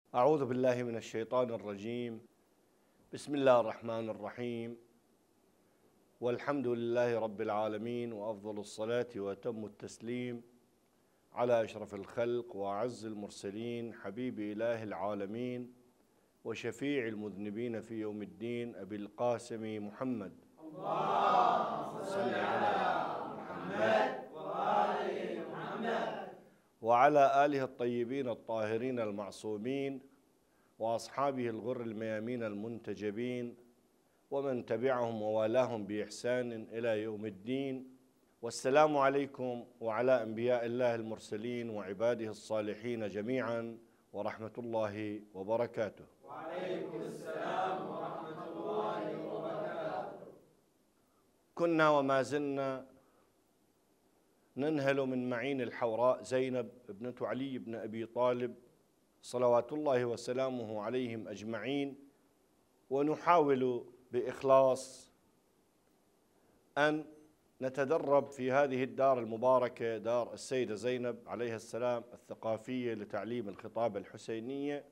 أعوذ بالله من الشيطان الرجيم. بسم الله الرحمن الرحيم، والحمد لله رب العالمين، وأفضل الصلاة وأتم التسليم على أشرف الخلق وأعز المرسلين، حبيب إله العالمين وشفيع المذنبين في يوم الدين، أبي القاسم محمد. اللهم صل على محمد وآل محمد وعلى آله الطيبين الطاهرين المعصومين وأصحابه الغر الميامين المنتجبين ومن تبعهم ووالاهم بإحسان إلى يوم الدين. والسلام عليكم وعلى أنبياء الله المرسلين وعباده الصالحين جميعا، ورحمة الله وبركاته. وعليكم السلام ورحمة الله وبركاته. كنا وما زلنا ننهل من معين الحوراء زينب ابنة علي بن أبي طالب صلوات الله وسلامه عليهم أجمعين، ونحاول بإخلاص أن نتدرب في هذه الدار المباركة، دار السيدة زينب عليها السلام الثقافية لتعليم الخطابة الحسينية،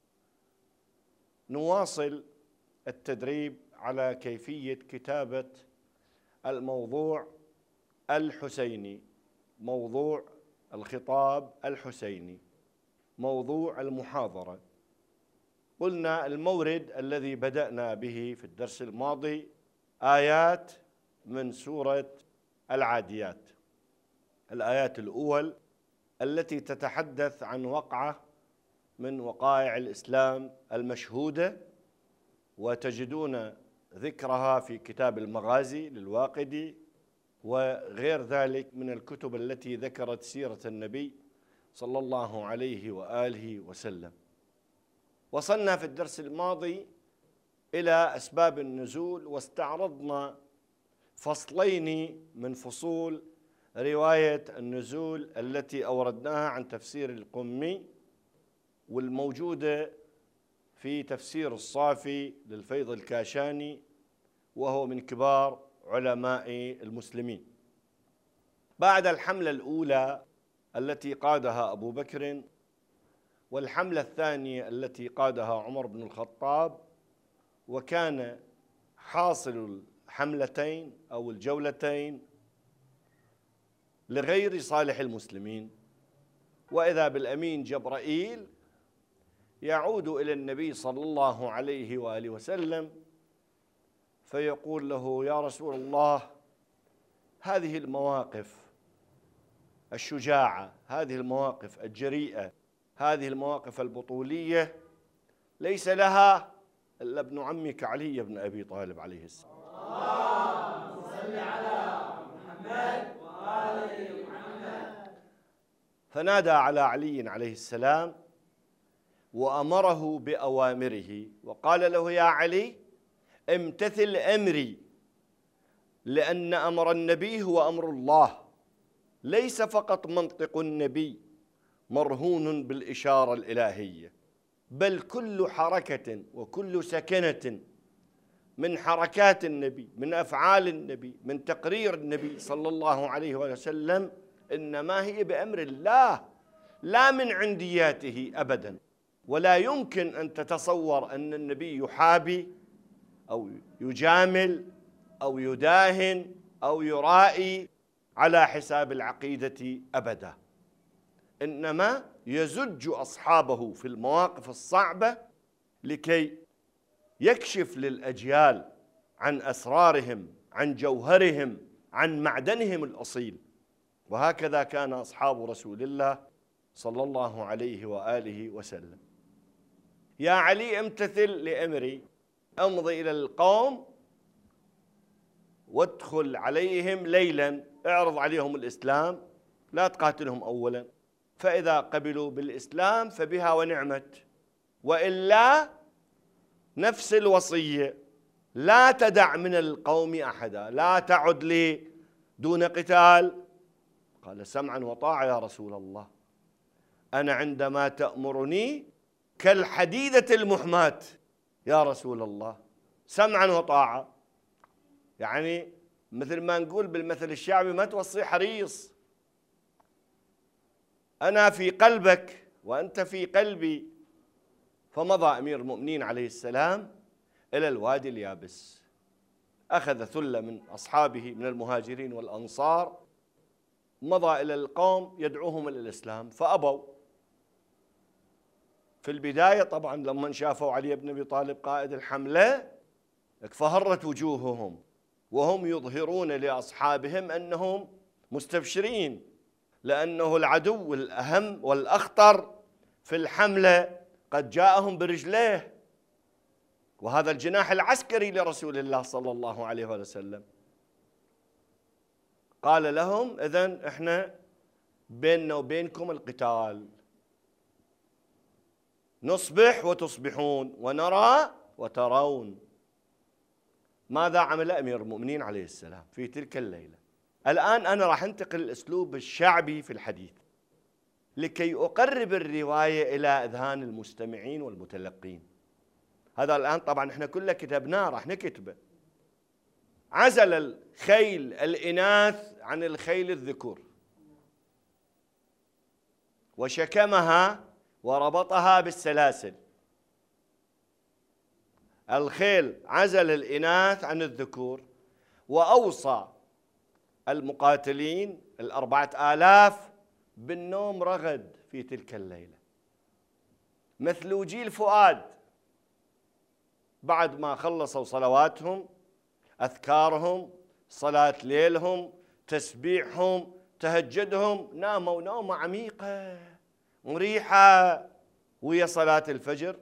نواصل التدريب على كيفية كتابة الموضوع الحسيني، موضوع الخطاب الحسيني، موضوع المحاضرة. قلنا المورد الذي بدأنا به في الدرس الماضي آيات من سورة العاديات، الآيات الأول التي تتحدث عن وقعة من وقائع الإسلام المشهودة، وتجدون ذكرها في كتاب المغازي للواقدي وغير ذلك من الكتب التي ذكرت سيرة النبي صلى الله عليه وآله وسلم. وصلنا في الدرس الماضي إلى أسباب النزول، واستعرضنا فصلين من فصول رواية النزول التي أوردناها عن تفسير القمي، والموجودة في تفسير الصافي للفيض الكاشاني، وهو من كبار علماء المسلمين. بعد الحملة الأولى التي قادها أبو بكر، والحملة الثانية التي قادها عمر بن الخطاب، وكان حاصل الحملتين أو الجولتين لغير صالح المسلمين، وإذا بالأمين جبرائيل يعود إلى النبي صلى الله عليه وآله وسلم فيقول له: يا رسول الله، هذه المواقف الشجاعة، هذه المواقف الجريئة، هذه المواقف البطولية ليس لها إلا ابن عمك علي بن أبي طالب عليه السلام. اللهم صل على محمد وآل محمد. فنادى على علي عليه السلام وأمره بأوامره، وقال له: يا علي، امتثل أمري، لأن أمر النبي هو أمر الله، ليس فقط منطق النبي مرهون بالإشارة الإلهية، بل كل حركة وكل سكنة من حركات النبي، من أفعال النبي، من تقرير النبي صلى الله عليه وسلم، إنما هي بأمر الله لا من عندياته أبدا. ولا يمكن أن تتصور أن النبي يحابي أو يجامل أو يداهن أو يرائي على حساب العقيدة أبدا، إنما يزج أصحابه في المواقف الصعبة لكي يكشف للأجيال عن أسرارهم، عن جوهرهم، عن معدنهم الأصيل. وهكذا كان أصحاب رسول الله صلى الله عليه وآله وسلم. يا علي، امتثل لأمري، امضي إلى القوم وادخل عليهم ليلا، اعرض عليهم الإسلام، لا تقاتلهم أولا، فإذا قبلوا بالإسلام فبها ونعمت، وإلا نفس الوصية: لا تدع من القوم أحدا، لا تعد لي دون قتال. قال: سمعا وطاعة يا رسول الله، أنا عندما تأمرني كالحديدة المحماة يا رسول الله، سمعا وطاعة. يعني مثل ما نقول بالمثل الشعبي: ما توصي حريص، أنا في قلبك وأنت في قلبي، فمضى أمير المؤمنين عليه السلام إلى الوادي اليابس، أخذ ثلة من أصحابه من المهاجرين والأنصار، مضى إلى القوم يدعوهم إلى الإسلام فأبوا. في البداية طبعا لما شافوا علي بن أبي طالب قائد الحملة اكفهرت وجوههم، وهم يظهرون لأصحابهم أنهم مستبشرين، لأنه العدو الأهم والأخطر في الحملة قد جاءهم برجليه، وهذا الجناح العسكري لرسول الله صلى الله عليه وسلم. قال لهم: إذن إحنا بيننا وبينكم القتال، نصبح وتصبحون ونرى وترون. ماذا عمل أمير المؤمنين عليه السلام في تلك الليلة؟ الآن أنا راح أنتقل الأسلوب الشعبي في الحديث لكي أقرب الرواية إلى أذهان المستمعين والمتلقين. هذا الآن طبعا احنا كله كتبناه، راح نكتبه. عزل الخيل الإناث عن الخيل الذكور، وشكمها وربطها بالسلاسل. الخيل عزل الإناث عن الذكور، وأوصى المقاتلين 4000 بالنوم رغد في تلك الليلة، مثلوجي الفؤاد، بعد ما خلصوا صلواتهم، أذكارهم، صلاة ليلهم، تسبيحهم، تهجدهم، ناموا نومة عميقة مريحة. ويا صلاة الفجر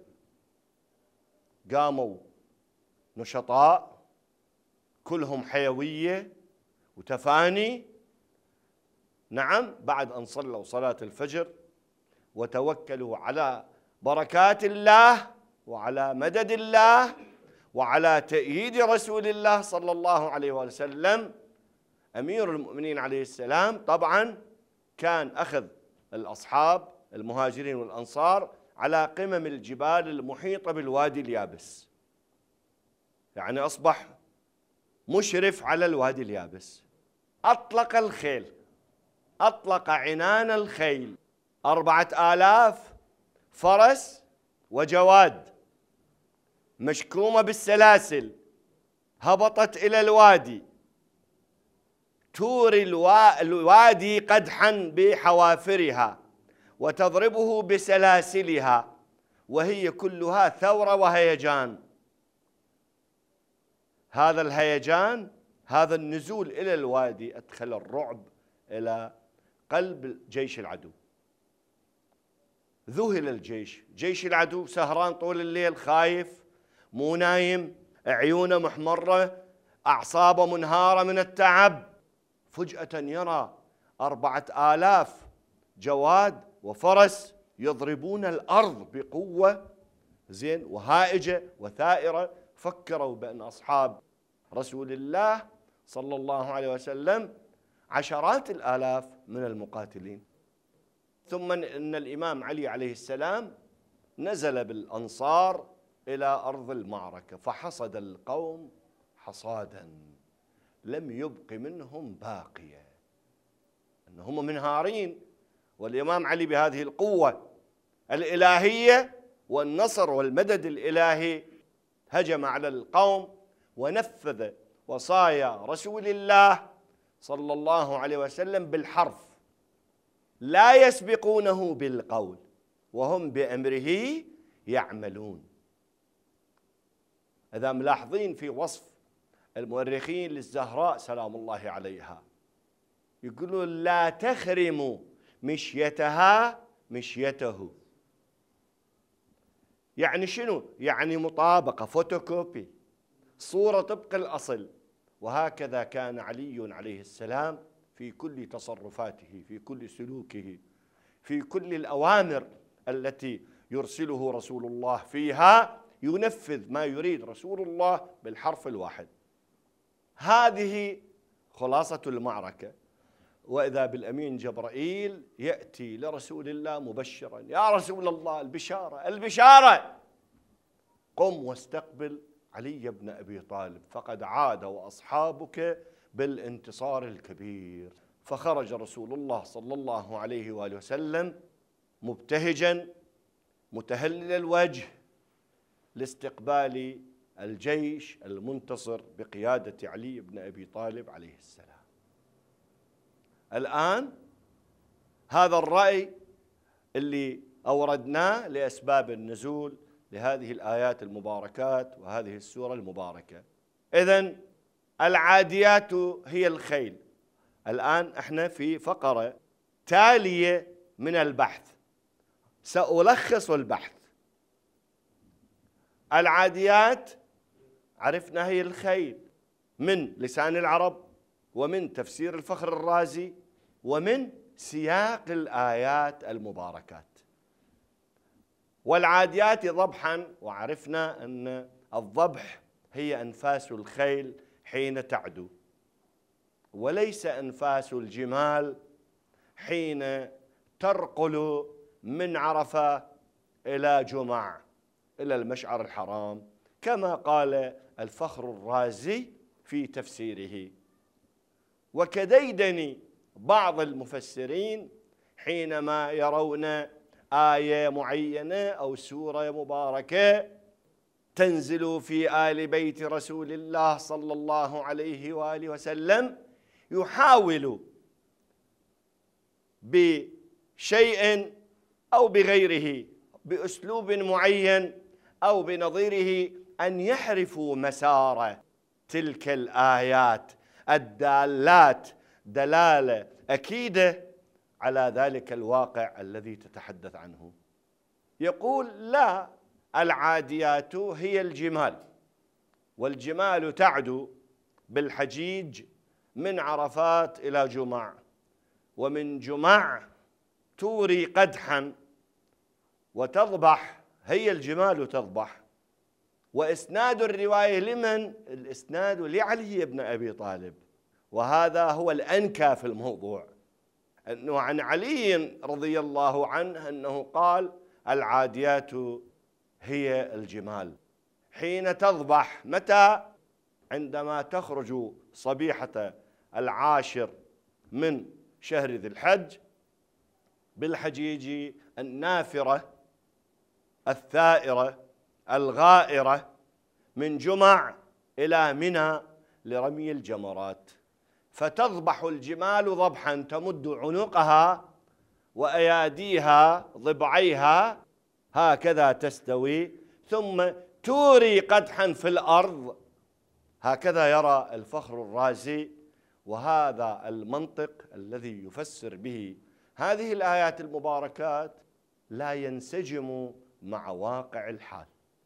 قاموا نشطاء، كلهم حيوية وتفاني. نعم، بعد أن صلوا صلاة الفجر وتوكلوا على بركات الله وعلى مدد الله وعلى تأييد رسول الله صلى الله عليه وسلم، أمير المؤمنين عليه السلام طبعا كان أخذ الأصحاب المهاجرين والأنصار على قمم الجبال المحيطة بالوادي اليابس، يعني أصبح مشرف على الوادي اليابس. أطلق الخيل، أطلق عنان الخيل، 4000 فرس وجواد مشكومة بالسلاسل، هبطت إلى الوادي، توري الوادي قدحا بحوافرها وتضربه بسلاسلها، وهي كلها ثورة وهيجان. هذا الهيجان، هذا النزول إلى الوادي أدخل الرعب إلى قلب جيش العدو. ذهل الجيش، جيش العدو سهران طول الليل، خايف، مو نايم، عيونه محمرة، أعصابه منهارة من التعب. فجأة يرى 4000 جواد وفرس يضربون الأرض بقوة زين وهائجة وثائرة. فكروا بأن أصحاب رسول الله صلى الله عليه وسلم عشرات الآلاف من المقاتلين. ثم إن الإمام علي عليه السلام نزل بالأنصار إلى أرض المعركة، فحصد القوم حصادا لم يبق منهم باقية، أنهم منهارين. والإمام علي بهذه القوة الإلهية والنصر والمدد الإلهي هجم على القوم ونفذ وصايا رسول الله صلى الله عليه وسلم بالحرف، لا يسبقونه بالقول وهم بأمره يعملون. إذا ملاحظين في وصف المؤرخين للزهراء سلام الله عليها، يقولون لا تخرموا مشيتها مشيته. يعني شنو؟ يعني مطابقة، فوتوكوبي، صورة طبق الأصل. وهكذا كان علي عليه السلام في كل تصرفاته، في كل سلوكه، في كل الأوامر التي يرسله رسول الله فيها ينفذ ما يريد رسول الله بالحرف الواحد. هذه خلاصة المعركة. وإذا بالأمين جبرائيل يأتي لرسول الله مبشرا: يا رسول الله، البشارة البشارة، قم واستقبل علي بن أبي طالب فقد عاد وأصحابك بالانتصار الكبير. فخرج رسول الله صلى الله عليه وآله وسلم مبتهجا متهلل الوجه لاستقبال الجيش المنتصر بقيادة علي بن أبي طالب عليه السلام. الآن هذا الرأي اللي أوردناه لأسباب النزول لهذه الآيات المباركات وهذه السورة المباركة. إذن العاديات هي الخيل. الآن احنا في فقرة تالية من البحث، سألخص البحث. العاديات عرفنا هي الخيل من لسان العرب ومن تفسير الفخر الرازي ومن سياق الآيات المباركات. والعاديات ضبحا، وعرفنا أن الضبح هي أنفاس الخيل حين تعدو، وليس أنفاس الجمال حين ترقل من عرفة إلى جمع إلى المشعر الحرام، كما قال الفخر الرازي في تفسيره. وكديدن بعض المفسرين حينما يرون آية معينة أو سورة مباركة تنزل في آل بيت رسول الله صلى الله عليه وآله وسلم، يحاول بشيء أو بغيره، بأسلوب معين أو بنظيره، أن يحرفوا مسار تلك الآيات الدالات دلالة أكيدة على ذلك الواقع الذي تتحدث عنه. يقول لا، العاديات هي الجمال، والجمال تعدو بالحجيج من عرفات إلى جمع، ومن جمع توري قدحا وتضبح، هي الجمال تضبح. وإسناد الرواية لمن؟ الإسناد لعلي بن أبي طالب، وهذا هو الأنكى في الموضوع، أنه عن علي رضي الله عنه أنه قال العاديات هي الجمال حين تضبح. متى؟ عندما تخرج صبيحة العاشر من شهر ذي الحج بالحجيج النافرة الثائرة الغائرة من جمع إلى منى لرمي الجمرات، فتضبح الجمال ضبحا، تمد عنقها وأياديها ضبعيها هكذا تستوي، ثم توري قدحا في الأرض، هكذا يرى الفخر الرازي. وهذا المنطق الذي يفسر به هذه الآيات المباركات لا ينسجم مع واقع الحال.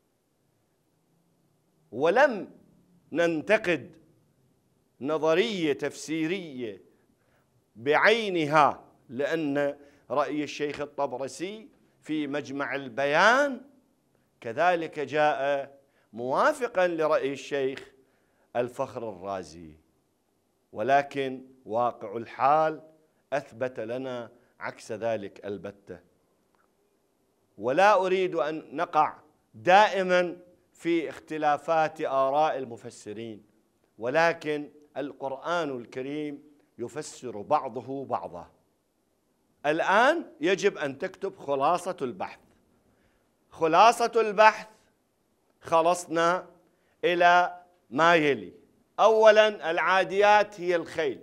ولم ننتقد نظرية تفسيرية بعينها، لأن رأي الشيخ الطبرسي في مجمع البيان كذلك جاء موافقا لرأي الشيخ الفخر الرازي، ولكن واقع الحال أثبت لنا عكس ذلك البتة. ولا أريد أن نقع دائما في اختلافات آراء المفسرين، ولكن القرآن الكريم يفسر بعضه بعضا. الآن يجب أن تكتب خلاصة البحث. خلاصة البحث خلصنا إلى ما يلي. أولا، العاديات هي الخيل،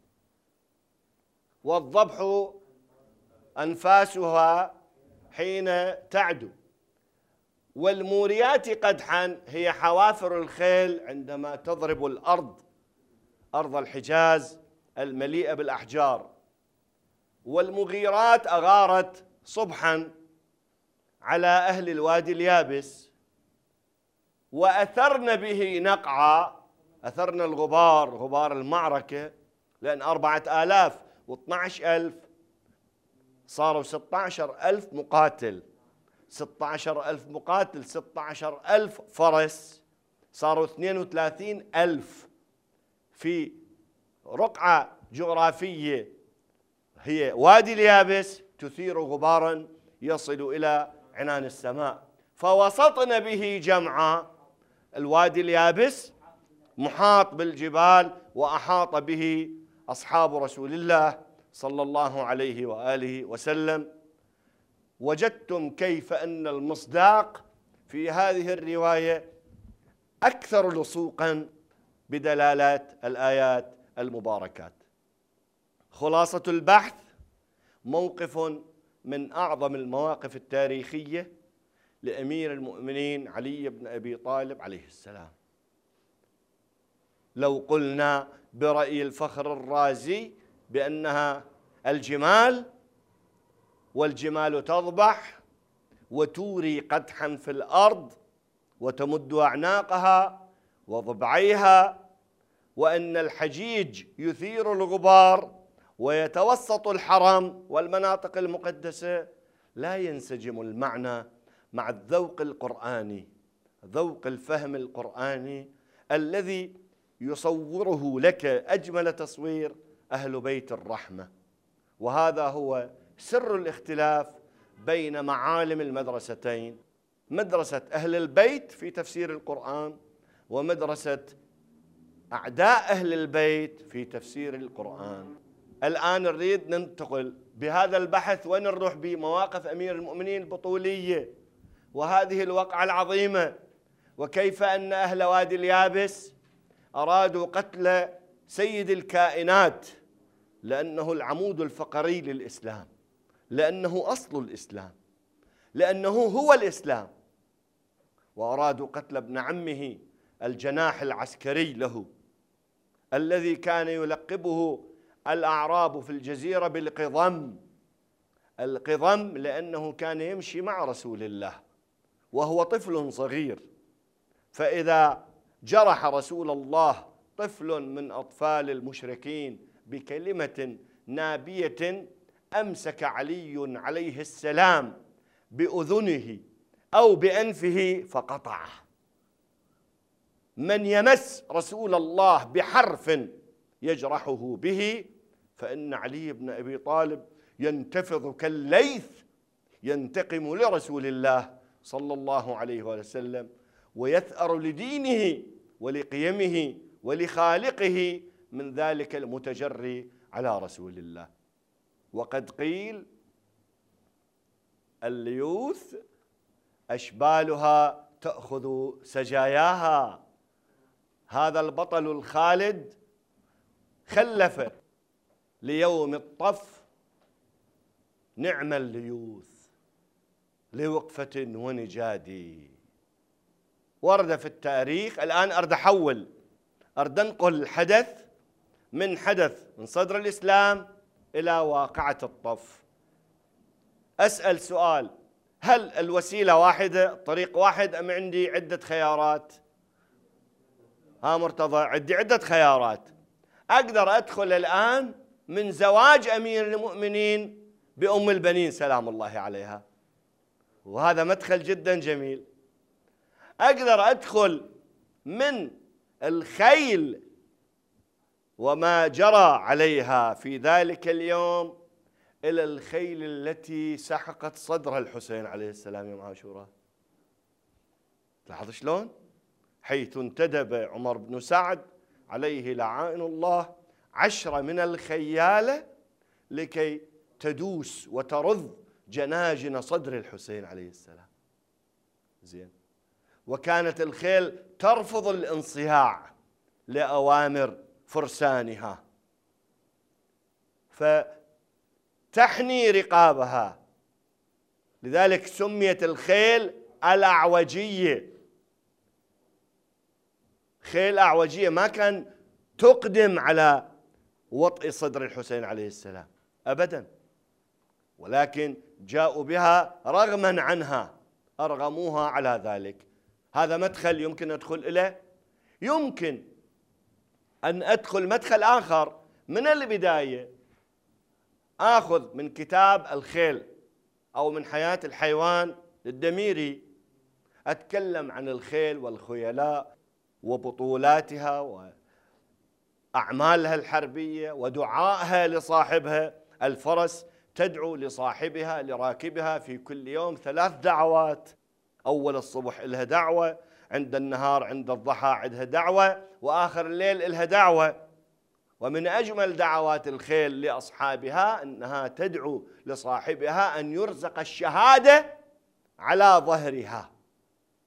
والضبح أنفاسها حين تعدو، والموريات قدحا هي حوافر الخيل عندما تضرب الأرض، أرض الحجاز المليئة بالأحجار، والمغيرات أغارت صبحا على أهل الوادي اليابس، وأثرن به نقعا، أثرن الغبار، غبار المعركة، لأن 4000 و12000 صاروا 16000 مقاتل، 16000 مقاتل 16000 فرس، صاروا 32000 في رقعة جغرافية هي وادي اليابس تثير غبارا يصل إلى عنان السماء، فوسطن به جمعا. الوادي اليابس محاط بالجبال، وأحاط به أصحاب رسول الله صلى الله عليه وآله وسلم. وجدتم كيف أن المصداق في هذه الرواية أكثر لصوقا بدلالات الآيات المباركات. خلاصة البحث: موقف من أعظم المواقف التاريخية لأمير المؤمنين علي بن أبي طالب عليه السلام. لو قلنا برأي الفخر الرازي بأنها الجمال، والجمال تضبح وتوري قدحا في الأرض وتمد أعناقها وضبعيها، وأن الحجيج يثير الغبار ويتوسط الحرم والمناطق المقدسة، لا ينسجم المعنى مع الذوق القرآني، ذوق الفهم القرآني الذي يصوره لك أجمل تصوير أهل بيت الرحمة. وهذا هو سر الاختلاف بين معالم المدرستين: مدرسة أهل البيت في تفسير القرآن، ومدرسة أعداء أهل البيت في تفسير القرآن. الآن نريد ننتقل بهذا البحث وين نروح بمواقف أمير المؤمنين البطولية وهذه الوقعة العظيمة، وكيف أن أهل وادي اليابس أرادوا قتل سيد الكائنات لأنه العمود الفقري للإسلام، لأنه أصل الإسلام، لأنه هو الإسلام، وأرادوا قتل ابن عمه الجناح العسكري له الذي كان يلقبه الأعراب في الجزيرة بالقضم. القضم لأنه كان يمشي مع رسول الله وهو طفل صغير، فإذا جرح رسول الله طفل من أطفال المشركين بكلمة نابية أمسك علي عليه السلام بأذنه أو بأنفه فقطعه. من يمس رسول الله بحرف يجرحه به فإن علي بن أبي طالب ينتفض كالليث ينتقم لرسول الله صلى الله عليه وسلم، ويثأر لدينه ولقيمه ولخالقه من ذلك المتجري على رسول الله. وقد قيل: الليوث أشبالها تأخذ سجاياها. هذا البطل الخالد خلف ليوم الطف نعم الليوث لوقفة ونجاد. ورد في التاريخ. الآن أريد أحول، أريد أنقل الحدث من صدر الإسلام إلى واقعة الطف. أسأل سؤال: هل الوسيلة واحدة، طريق واحد، أم عندي عدة خيارات؟ مرتضى، عندي عدة خيارات. أقدر أدخل الآن من زواج أمير المؤمنين بأم البنين سلام الله عليها، وهذا مدخل جدا جميل. أقدر أدخل من الخيل وما جرى عليها في ذلك اليوم إلى الخيل التي سحقت صدر الحسين عليه السلام يوم عاشوراء. لاحظ شلون؟ حيث انتدب عمر بن سعد عليه لعائن الله 10 من الخيالة لكي تدوس وترض جناجن صدر الحسين عليه السلام. زين. وكانت الخيل ترفض الانصياع لأوامر فرسانها، فتحني رقابها، لذلك سميت الخيل الأعوجية. خيل أعوجية ما كان تقدم على وطئ صدر الحسين عليه السلام أبدا، ولكن جاءوا بها رغما عنها، أرغموها على ذلك. هذا مدخل يمكن أدخل إليه. يمكن أن أدخل مدخل آخر من البداية، آخذ من كتاب الخيل أو من حياة الحيوان للدميري، أتكلم عن الخيل والخيلاء وبطولاتها وأعمالها الحربية ودعائها لصاحبها. الفرس تدعو لصاحبها لراكبها في كل يوم 3 دعوات: أول الصبح إلها دعوة، عند النهار عند الضحى عندها دعوة، وآخر الليل إلها دعوة. ومن أجمل دعوات الخيل لأصحابها أنها تدعو لصاحبها أن يرزق الشهادة على ظهرها.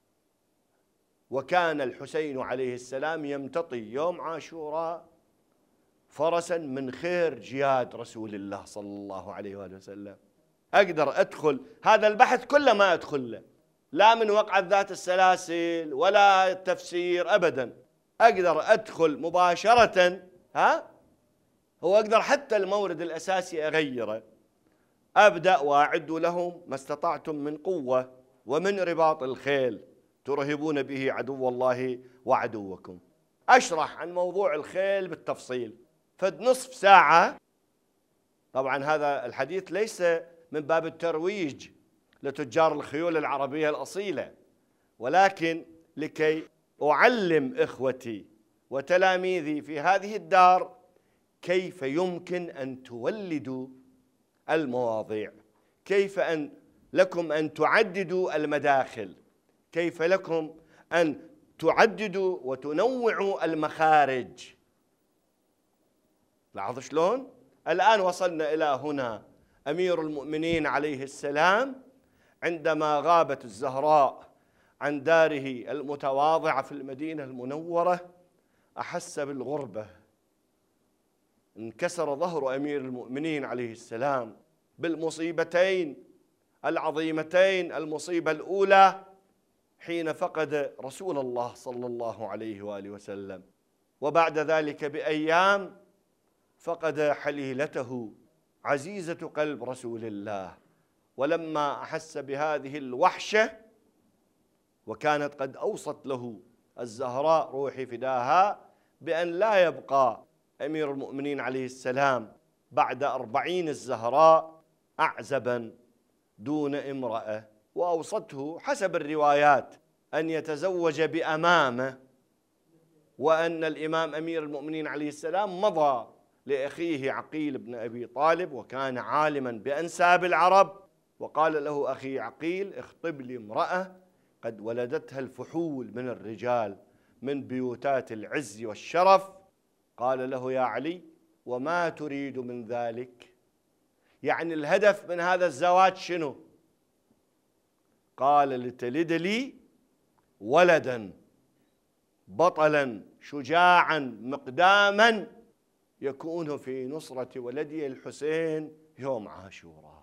وكان الحسين عليه السلام يمتطي يوم عاشوراء فرسا من خير جياد رسول الله صلى الله عليه وآله وسلم. أقدر أدخل هذا البحث كله، ما أدخل له، لا من وقعة ذات السلاسل ولا التفسير أبدا. أقدر أدخل مباشرة، هو أقدر حتى المورد الأساسي أغيره. أبدأ وأعدوا لهم ما استطعتم من قوة ومن رباط الخيل ترهبون به عدو الله وعدوكم. أشرح عن موضوع الخيل بالتفصيل فد نصف ساعة. طبعا هذا الحديث ليس من باب الترويج لتجار الخيول العربية الأصيلة، ولكن لكي أعلم إخوتي وتلاميذي في هذه الدار كيف يمكن أن تولدوا المواضيع، كيف لكم أن تعددوا المداخل، كيف لكم أن تعددوا وتنوعوا المخارج. لاحظوا شلون؟ الآن وصلنا إلى هنا. أمير المؤمنين عليه السلام عندما غابت الزهراء عن داره المتواضعة في المدينة المنورة أحس بالغربة. انكسر ظهر أمير المؤمنين عليه السلام بالمصيبتين العظيمتين. المصيبة الأولى حين فقد رسول الله صلى الله عليه وآله وسلم، وبعد ذلك بأيام فقد حليلته عزيزة قلب رسول الله. ولما أحس بهذه الوحشة وكانت قد أوصت له الزهراء روحي فداها بأن لا يبقى أمير المؤمنين عليه السلام بعد 40 الزهراء أعزبا دون امرأة، وأوصته حسب الروايات أن يتزوج بأمامه، وأن الإمام أمير المؤمنين عليه السلام مضى لأخيه عقيل بن أبي طالب وكان عالما بأنساب العرب، وقال له أخي عقيل اخطب لي امرأة قد ولدتها الفحول من الرجال من بيوتات العز والشرف. قال له يا علي وما تريد من ذلك؟ يعني الهدف من هذا الزواج شنو؟ قال لتلد لي ولدا بطلا شجاعا مقداما يكون في نصرة ولدي الحسين يوم عاشوراء.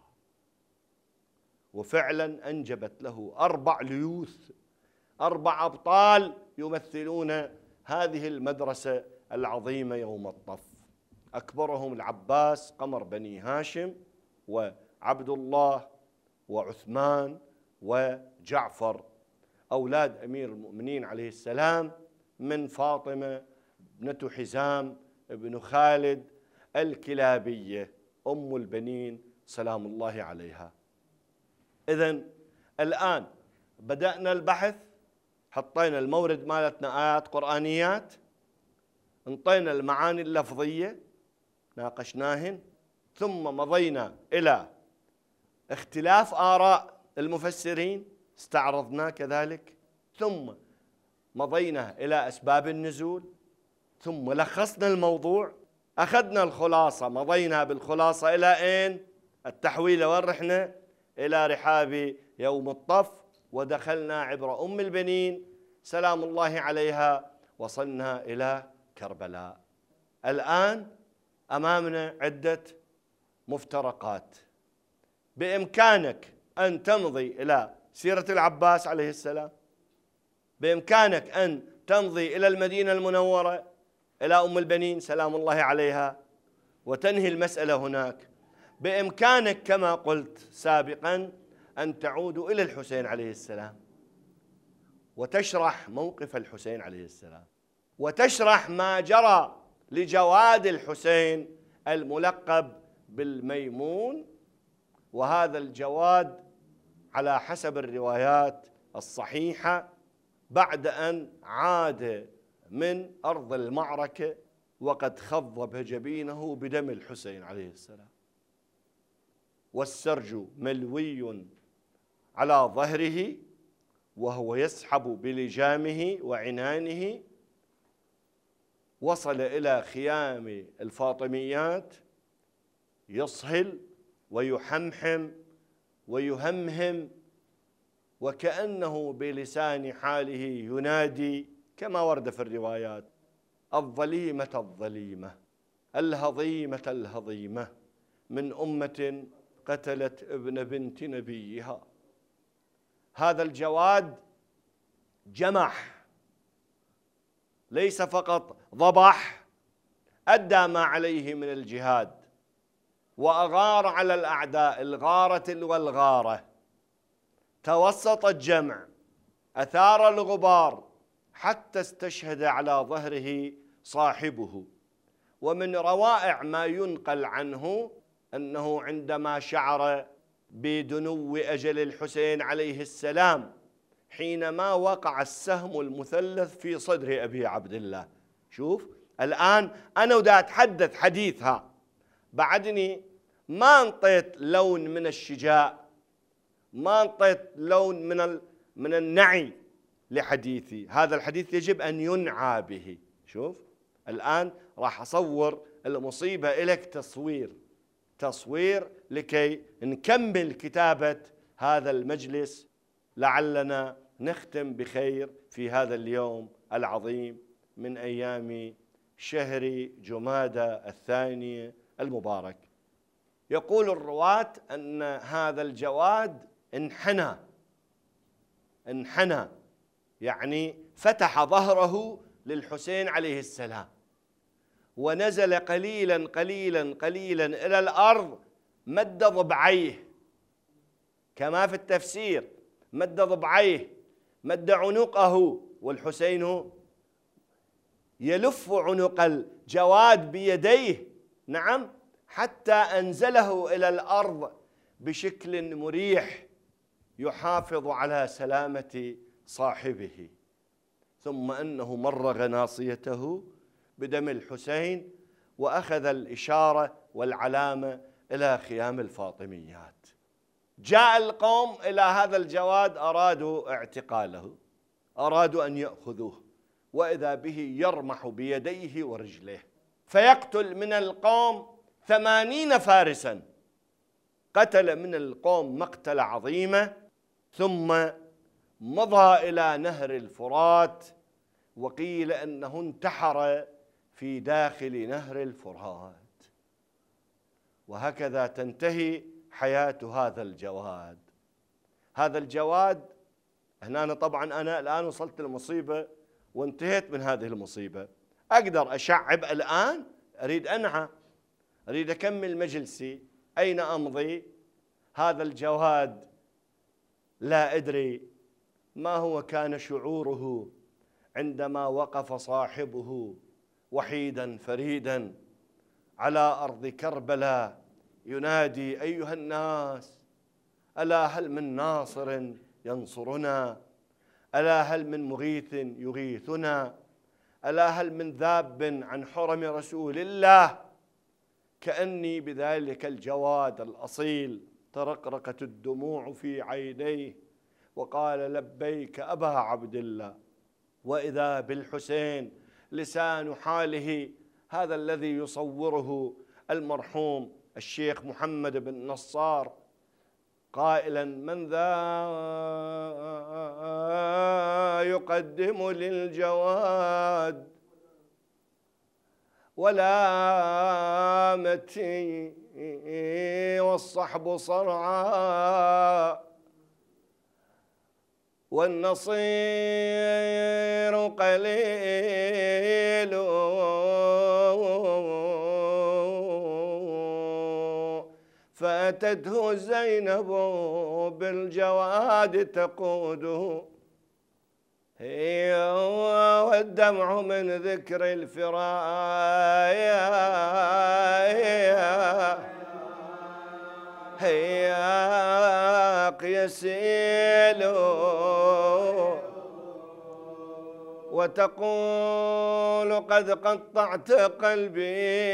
وفعلا أنجبت له 4 ليوث، 4 أبطال يمثلون هذه المدرسة العظيمة يوم الطف. أكبرهم العباس قمر بني هاشم، وعبد الله وعثمان وجعفر، أولاد أمير المؤمنين عليه السلام من فاطمة ابنة حزام ابن خالد الكلابية أم البنين سلام الله عليها. إذن الآن بدأنا البحث، حطينا المورد مالتنا آيات قرآنيات، انطينا المعاني اللفظية ناقشناهن، ثم مضينا إلى اختلاف آراء المفسرين استعرضناه كذلك، ثم مضينا إلى أسباب النزول، ثم لخصنا الموضوع، أخذنا الخلاصة، مضينا بالخلاصة إلى أين؟ التحويلة وين رحنا؟ إلى رحاب يوم الطف، ودخلنا عبر أم البنين سلام الله عليها، وصلنا إلى كربلاء. الآن أمامنا عدة مفترقات. بإمكانك أن تمضي إلى سيرة العباس عليه السلام، بإمكانك أن تمضي إلى المدينة المنورة إلى أم البنين سلام الله عليها وتنهي المسألة هناك. بإمكانك كما قلت سابقا أن تعود إلى الحسين عليه السلام وتشرح موقف الحسين عليه السلام، وتشرح ما جرى لجواد الحسين الملقب بالميمون. وهذا الجواد على حسب الروايات الصحيحة بعد أن عاد من أرض المعركة وقد خضب جبينه بدم الحسين عليه السلام، والسرج ملوي على ظهره وهو يسحب بلجامه وعنانه. وصل إلى خيام الفاطميات يصهل ويحمحم ويهمهم وكأنه بلسان حاله ينادي كما ورد في الروايات: الظليمة الظليمة، الهضيمة الهضيمة، من أمة قتلت ابن بنت نبيها. هذا الجواد جمح، ليس فقط ضبح، أدى ما عليه من الجهاد وأغار على الأعداء الغارة والغارة، توسط الجمع، أثار الغبار حتى استشهد على ظهره صاحبه. ومن روائع ما ينقل عنه أنه عندما شعر بدنو أجل الحسين عليه السلام حينما وقع السهم المثلث في صدر أبي عبد الله. شوف الآن أنا ودا أتحدث حديثها، بعدني ما انطيت لون من الشجاع، ما انطيت لون من النعي لحديثي. هذا الحديث يجب أن ينعى به. شوف الآن راح أصور المصيبة إليك تصوير لكي نكمل كتابة هذا المجلس، لعلنا نختم بخير في هذا اليوم العظيم من أيام شهر جمادى الثانية المبارك. يقول الرواة أن هذا الجواد انحنى، يعني فتح ظهره للحسين عليه السلام، ونزل قليلا قليلا قليلا إلى الأرض، مد ضبعيه كما في التفسير، مد ضبعيه، مد عنقه، والحسين يلف عنق الجواد بيديه، نعم، حتى أنزله إلى الأرض بشكل مريح يحافظ على سلامة صاحبه. ثم أنه مرغ ناصيته بدم الحسين وأخذ الإشارة والعلامة إلى خيام الفاطميات. جاء القوم إلى هذا الجواد، أرادوا اعتقاله، أرادوا أن يأخذوه، وإذا به يرمح بيديه ورجليه فيقتل من القوم 80 فارسا. قتل من القوم مقتلة عظيمة، ثم مضى إلى نهر الفرات، وقيل أنه انتحر في داخل نهر الفرات. وهكذا تنتهي حياة هذا الجواد. هذا الجواد هنا طبعا أنا الآن وصلت المصيبة وانتهيت من هذه المصيبة، أقدر أشعب الآن، أريد أنعى، أريد أكمل مجلسي، أين أمضي؟ هذا الجواد لا أدري ما هو كان شعوره عندما وقف صاحبه وحيدا فريدا على أرض كربلاء ينادي: أيها الناس، ألا هل من ناصر ينصرنا؟ ألا هل من مغيث يغيثنا؟ ألا هل من ذاب عن حرم رسول الله؟ كأني بذلك الجواد الأصيل ترقرقت الدموع في عينيه وقال: لبيك أبا عبد الله. وإذا بالحسين لسان حاله هذا الذي يصوره المرحوم الشيخ محمد بن نصار قائلا: من ذا يقدم للجواد ولا متي والصحب صرعا والنصير قليل فأتته زينب بالجواد تقوده هي والدمع من ذكر هياق يسيل وتقول: قد قطعت قلبي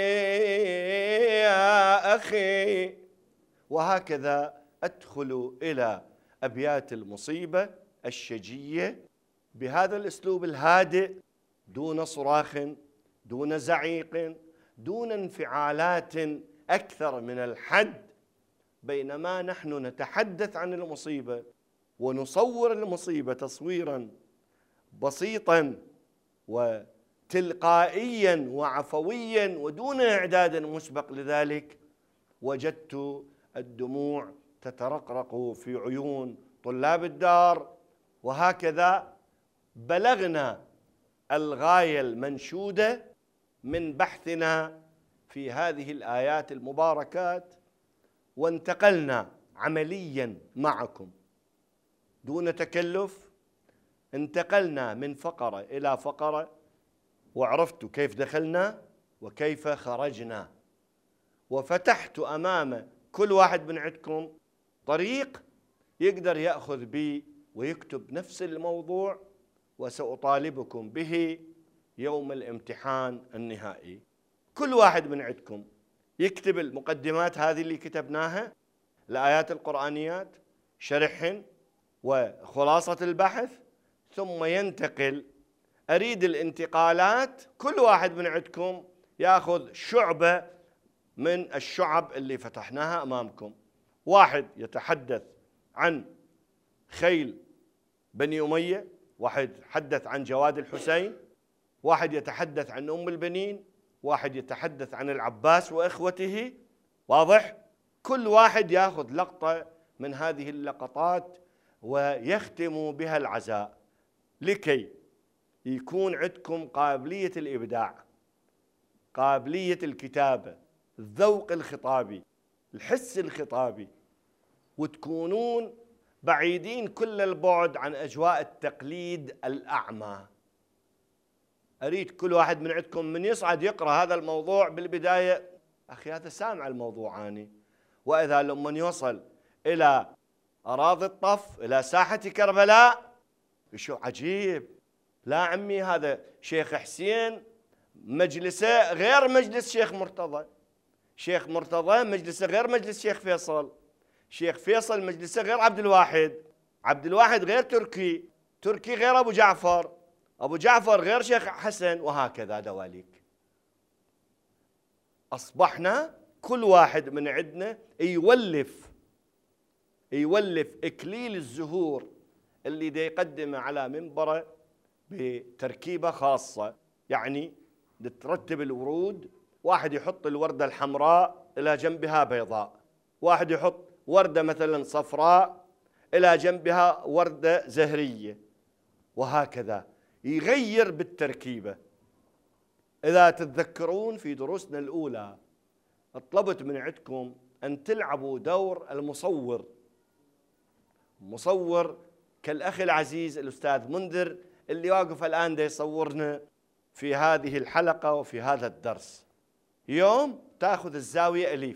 يا أخي. وهكذا أدخل إلى أبيات المصيبة الشجية بهذا الأسلوب الهادئ، دون صراخ، دون زعيق، دون انفعالات أكثر من الحد، بينما نحن نتحدث عن المصيبة ونصور المصيبة تصويرا بسيطا وتلقائيا وعفويا ودون إعداد مسبق لذلك، وجدت الدموع تترقرق في عيون طلاب الدار. وهكذا بلغنا الغاية المنشودة من بحثنا في هذه الآيات المباركات، وانتقلنا عمليا معكم دون تكلف، انتقلنا من فقرة إلى فقرة، وعرفتوا كيف دخلنا وكيف خرجنا، وفتحت أمام كل واحد من عندكم طريق يقدر يأخذ به ويكتب نفس الموضوع، وسأطالبكم به يوم الامتحان النهائي. كل واحد من عندكم يكتب المقدمات هذه اللي كتبناها، الآيات القرآنيات، شرحهن وخلاصة البحث، ثم ينتقل. أريد الانتقالات، كل واحد من عندكم يأخذ شعبة من الشعب اللي فتحناها أمامكم. واحد يتحدث عن خيل بني أمية، واحد يتحدث عن جواد الحسين، واحد يتحدث عن أم البنين، واحد يتحدث عن العباس وإخوته. واضح؟ كل واحد يأخذ لقطة من هذه اللقطات ويختم بها العزاء، لكي يكون عندكم قابلية الإبداع، قابلية الكتابة، الذوق الخطابي، الحس الخطابي، وتكونون بعيدين كل البعد عن أجواء التقليد الأعمى. أريد كل واحد من عندكم من يصعد يقرأ هذا الموضوع بالبداية، أخي هذا سامع الموضوع أني، وإذا لما يوصل إلى أراضي الطف، إلى ساحة كربلاء، شو عجيب، لا عمي هذا شيخ حسين مجلسه غير مجلس شيخ مرتضى، شيخ مرتضى مجلسه غير مجلس شيخ فيصل، شيخ فيصل مجلسه غير عبد الواحد، عبد الواحد غير تركي، تركي غير أبو جعفر، أبو جعفر غير شيخ حسن، وهكذا دواليك. أصبحنا كل واحد من عندنا يولف إكليل الزهور اللي دا يقدمه على منبره بتركيبة خاصة، يعني ترتب الورود، واحد يحط الوردة الحمراء إلى جنبها بيضاء، واحد يحط وردة مثلا صفراء إلى جنبها وردة زهرية، وهكذا يغير بالتركيبة. إذا تتذكرون في دروسنا الأولى طلبت من عندكم أن تلعبوا دور المصور، مصور كالأخ العزيز الأستاذ منذر اللي واقف الآن دا يصورنا في هذه الحلقة وفي هذا الدرس. يوم تأخذ الزاوية أليف،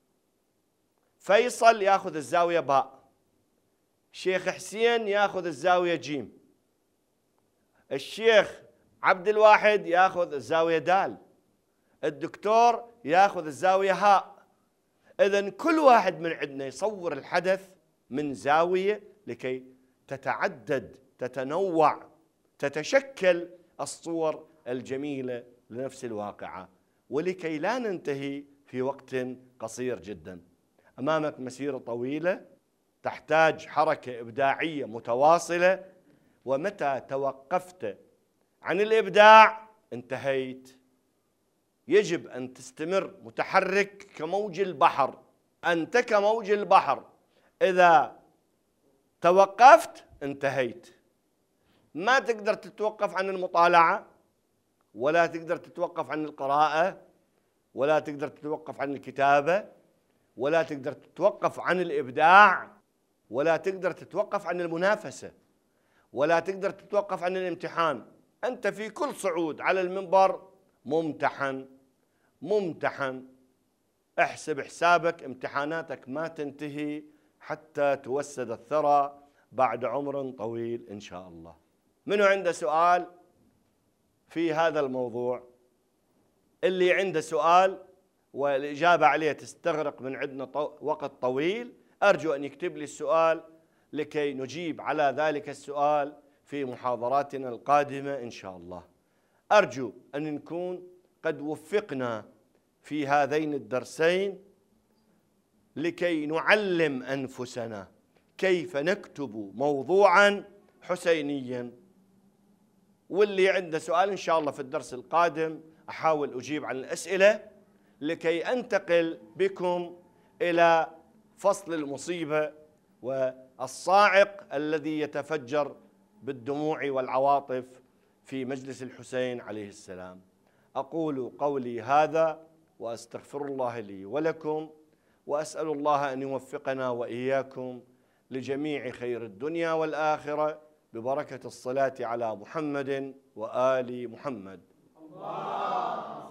فيصل يأخذ الزاوية باء، شيخ حسين يأخذ الزاوية جيم، الشيخ عبد الواحد يأخذ الزاوية دال، الدكتور يأخذ الزاوية هاء. إذن كل واحد من عندنا يصور الحدث من زاوية لكي تتعدد، تتنوع، تتشكل الصور الجميلة لنفس الواقعة، ولكي لا ننتهي في وقت قصير جدا. أمامك مسيرة طويلة تحتاج حركة إبداعية متواصلة، ومتى توقفت عن الإبداع انتهيت. يجب أن تستمر متحرك كموج البحر، أنت كموج البحر، إذا توقفت انتهيت. ما تقدر تتوقف عن المطالعة، ولا تقدر تتوقف عن القراءة، ولا تقدر تتوقف عن الكتابة، ولا تقدر تتوقف عن الإبداع، ولا تقدر تتوقف عن المنافسة، ولا تقدر تتوقف عن الامتحان. أنت في كل صعود على المنبر ممتحن، ممتحن. احسب حسابك، امتحاناتك ما تنتهي حتى توسد الثرى بعد عمر طويل إن شاء الله. منو عنده سؤال في هذا الموضوع؟ اللي عنده سؤال والإجابة عليه تستغرق من عندنا وقت طويل، أرجو أن يكتب لي السؤال لكي نجيب على ذلك السؤال في محاضراتنا القادمة إن شاء الله. أرجو أن نكون قد وفقنا في هذين الدرسين لكي نعلم أنفسنا كيف نكتب موضوعا حسينيا. واللي عنده سؤال إن شاء الله في الدرس القادم أحاول أجيب عن الأسئلة لكي أنتقل بكم إلى فصل المصيبة والصاعق الذي يتفجر بالدموع والعواطف في مجلس الحسين عليه السلام. أقول قولي هذا وأستغفر الله لي ولكم، وأسأل الله أن يوفقنا وإياكم لجميع خير الدنيا والآخرة ببركة الصلاة على محمد وآل محمد. اللهم